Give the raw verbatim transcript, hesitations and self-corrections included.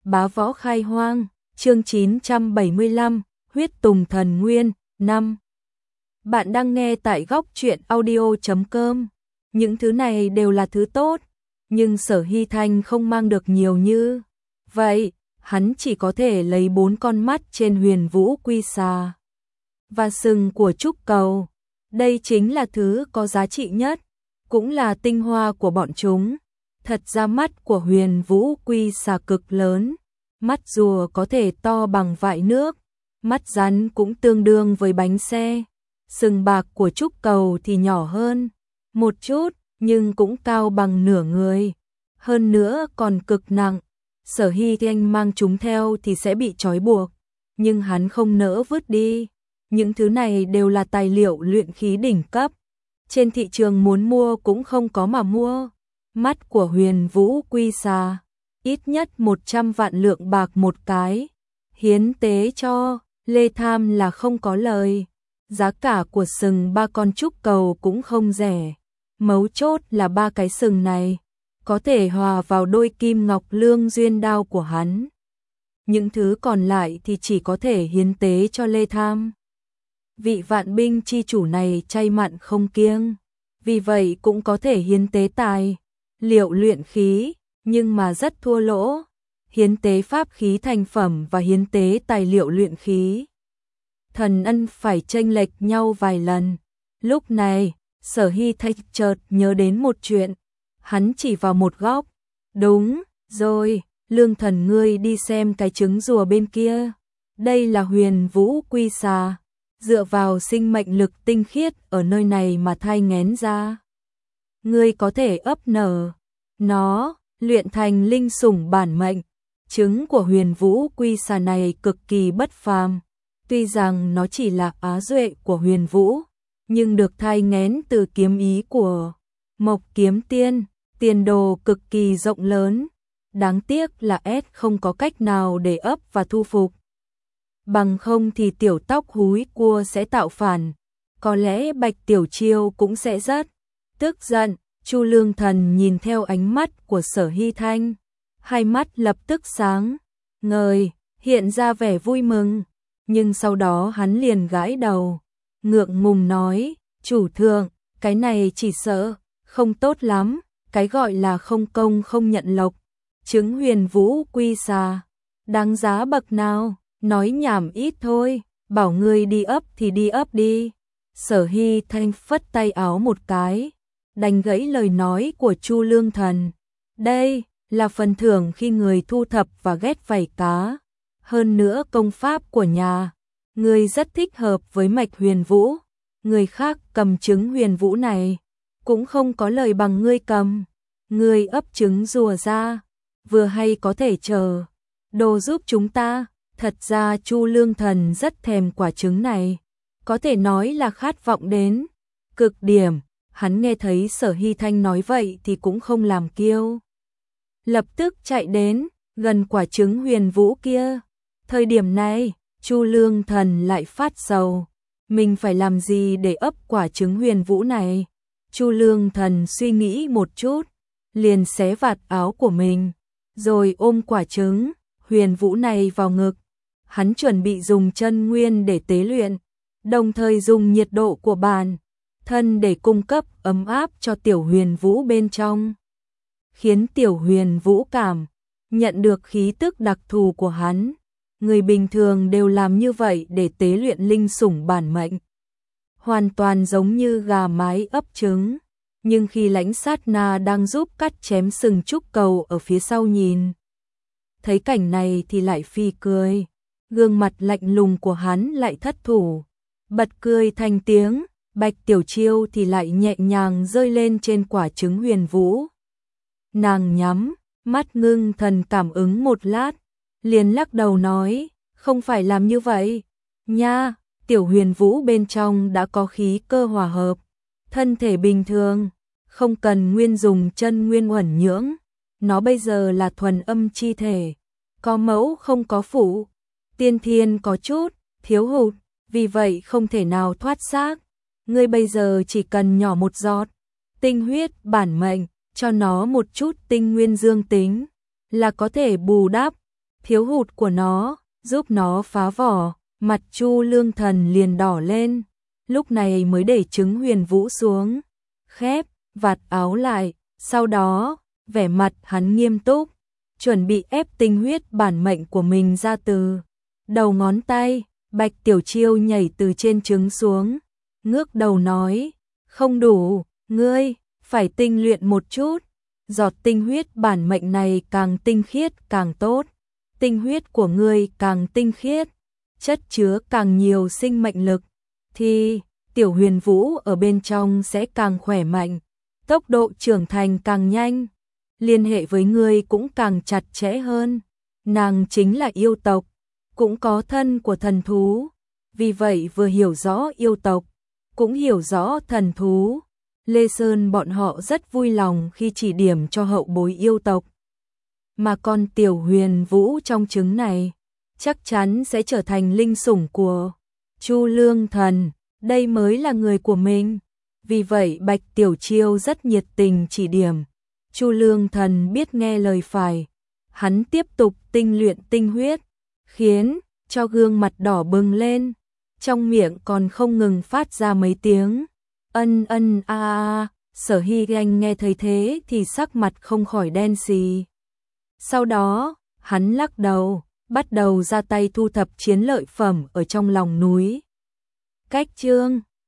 Bá Võ Khai Hoang, chương chín trăm bảy mươi lăm, Huyết Tùng Thần Nguyên, năm. Bạn đang nghe tại góc truyện audio chấm com. Những thứ này đều là thứ tốt, nhưng Sở Hy Thanh không mang được nhiều như vậy, hắn chỉ có thể lấy bốn con mắt trên Huyền Vũ Quy Xà và sừng của trúc cầu. Đây chính là thứ có giá trị nhất, cũng là tinh hoa của bọn chúng. Thật ra mắt của Huyền Vũ Quy Xà cực lớn, mắt rùa có thể to bằng vại nước, mắt rắn cũng tương đương với bánh xe. Sừng bạc của trúc cầu thì nhỏ hơn một chút, nhưng cũng cao bằng nửa người. Hơn nữa còn cực nặng. Sở Hy Thanh mang chúng theo thì sẽ bị trói buộc, nhưng hắn không nỡ vứt đi. Những thứ này đều là tài liệu luyện khí đỉnh cấp. Trên thị trường muốn mua cũng không có mà mua. Mắt của Huyền Vũ Quy Xà, ít nhất một trăm vạn lượng bạc một cái. Hiến tế cho Lê Tham là không có lời. Giá cả của sừng ba con trúc cầu cũng không rẻ. Mấu chốt là ba cái sừng này có thể hòa vào đôi kim ngọc lương duyên đao của hắn. Những thứ còn lại thì chỉ có thể hiến tế cho Lê Tham. Vị vạn binh chi chủ này chay mặn không kiêng, vì vậy cũng có thể hiến tế tài liệu luyện khí, nhưng mà rất thua lỗ. Hiến tế pháp khí thành phẩm và hiến tế tài liệu luyện khí, thần ân phải chênh lệch nhau vài lần. Lúc này, Sở Hy Thanh chợt nhớ đến một chuyện. Hắn chỉ vào một góc. Đúng rồi, Lương Thần ngươi đi xem cái trứng rùa bên kia. Đây là Huyền Vũ Quy Xà, dựa vào sinh mệnh lực tinh khiết ở nơi này mà thai nghén ra. Ngươi có thể ấp nở nó, luyện thành linh sủng bản mệnh. Trứng của Huyền Vũ Quy Xà này cực kỳ bất phàm. Tuy rằng nó chỉ là á duệ của Huyền Vũ, nhưng được thai nghén từ kiếm ý của Mộc Kiếm Tiên, tiền đồ cực kỳ rộng lớn. Đáng tiếc là S không có cách nào để ấp và thu phục. Bằng không thì tiểu tóc húi cua sẽ tạo phản. Có lẽ Bạch Tiểu Chiêu cũng sẽ rất tức giận. Chu Lương Thần nhìn theo ánh mắt của Sở Hy Thanh, hai mắt lập tức sáng ngời, hiện ra vẻ vui mừng. Nhưng sau đó hắn liền gãi đầu, ngượng ngùng nói, chủ thượng, cái này chỉ sợ không tốt lắm. Cái gọi là không công không nhận lộc. Trứng Huyền Vũ Quy Xà đáng giá bậc nào? Nói nhảm ít thôi, bảo ngươi đi ấp thì đi ấp đi. Sở Hy Thanh phất tay áo một cái, đánh gãy lời nói của Chu Lương Thần. Đây là phần thưởng khi người thu thập và ghét vảy cá. Hơn nữa công pháp của nhà ngươi rất thích hợp với mạch Huyền Vũ. Người khác cầm trứng Huyền Vũ này cũng không có lời bằng ngươi cầm. Ngươi ấp trứng rùa ra, vừa hay có thể chờ đồ giúp chúng ta. Thật ra Chu Lương Thần rất thèm quả trứng này, có thể nói là khát vọng đến cực điểm. Hắn nghe thấy Sở Hy Thanh nói vậy thì cũng không làm kiêu, lập tức chạy đến gần quả trứng Huyền Vũ kia. Thời điểm này, Chu Lương Thần lại phát sầu, mình phải làm gì để ấp quả trứng Huyền Vũ này. Chu Lương Thần suy nghĩ một chút, liền xé vạt áo của mình, rồi ôm quả trứng Huyền Vũ này vào ngực. Hắn chuẩn bị dùng chân nguyên để tế luyện, đồng thời dùng nhiệt độ của bản thân để cung cấp ấm áp cho tiểu Huyền Vũ bên trong, khiến tiểu Huyền Vũ cảm nhận được khí tức đặc thù của hắn. Người bình thường đều làm như vậy để tế luyện linh sủng bản mệnh, hoàn toàn giống như gà mái ấp trứng. Nhưng khi Lãnh Sát Na đang giúp cắt chém sừng trúc cầu ở phía sau nhìn thấy cảnh này thì lại phi cười. Gương mặt lạnh lùng của hắn lại thất thủ, bật cười thành tiếng. Bạch Tiểu Chiêu thì lại nhẹ nhàng rơi lên trên quả trứng Huyền Vũ. Nàng nhắm mắt ngưng thần cảm ứng một lát, liền lắc đầu nói, không phải làm như vậy nha. Tiểu Huyền Vũ bên trong đã có khí cơ hòa hợp, thân thể bình thường, không cần nguyên dùng chân nguyên uẩn nhưỡng. Nó bây giờ là thuần âm chi thể, có mẫu không có phụ, tiên thiên có chút thiếu hụt, vì vậy không thể nào thoát xác. Ngươi bây giờ chỉ cần nhỏ một giọt tinh huyết bản mệnh, cho nó một chút tinh nguyên dương tính là có thể bù đắp thiếu hụt của nó, giúp nó phá vỏ, mặt Chu Lương Thần liền đỏ lên, lúc này mới để trứng Huyền Vũ xuống, khép vạt áo lại, sau đó, vẻ mặt hắn nghiêm túc, chuẩn bị ép tinh huyết bản mệnh của mình ra từ đầu ngón tay. Bạch Tiểu Chiêu nhảy từ trên trứng xuống, ngước đầu nói, không đủ, ngươi phải tinh luyện một chút, giọt tinh huyết bản mệnh này càng tinh khiết càng tốt, tinh huyết của ngươi càng tinh khiết, chất chứa càng nhiều sinh mệnh lực, thì Tiểu Huyền Vũ ở bên trong sẽ càng khỏe mạnh, tốc độ trưởng thành càng nhanh, liên hệ với ngươi cũng càng chặt chẽ hơn. Nàng chính là yêu tộc, cũng có thân của thần thú, vì vậy vừa hiểu rõ yêu tộc, cũng hiểu rõ thần thú. Lê Sơn bọn họ rất vui lòng khi chỉ điểm cho hậu bối yêu tộc. Mà con Tiểu Huyền Vũ trong trứng này, chắc chắn sẽ trở thành linh sủng của Chu Lương Thần, đây mới là người của mình. Vì vậy Bạch Tiểu Chiêu rất nhiệt tình chỉ điểm. Chu Lương Thần biết nghe lời phải, hắn tiếp tục tinh luyện tinh huyết, khiến cho gương mặt đỏ bừng lên, trong miệng còn không ngừng phát ra mấy tiếng ân ân a a. Sở Hy Anh nghe thấy thế thì sắc mặt không khỏi đen xì. Sau đó, hắn lắc đầu, bắt đầu ra tay thu thập chiến lợi phẩm ở trong lòng núi. Cách chương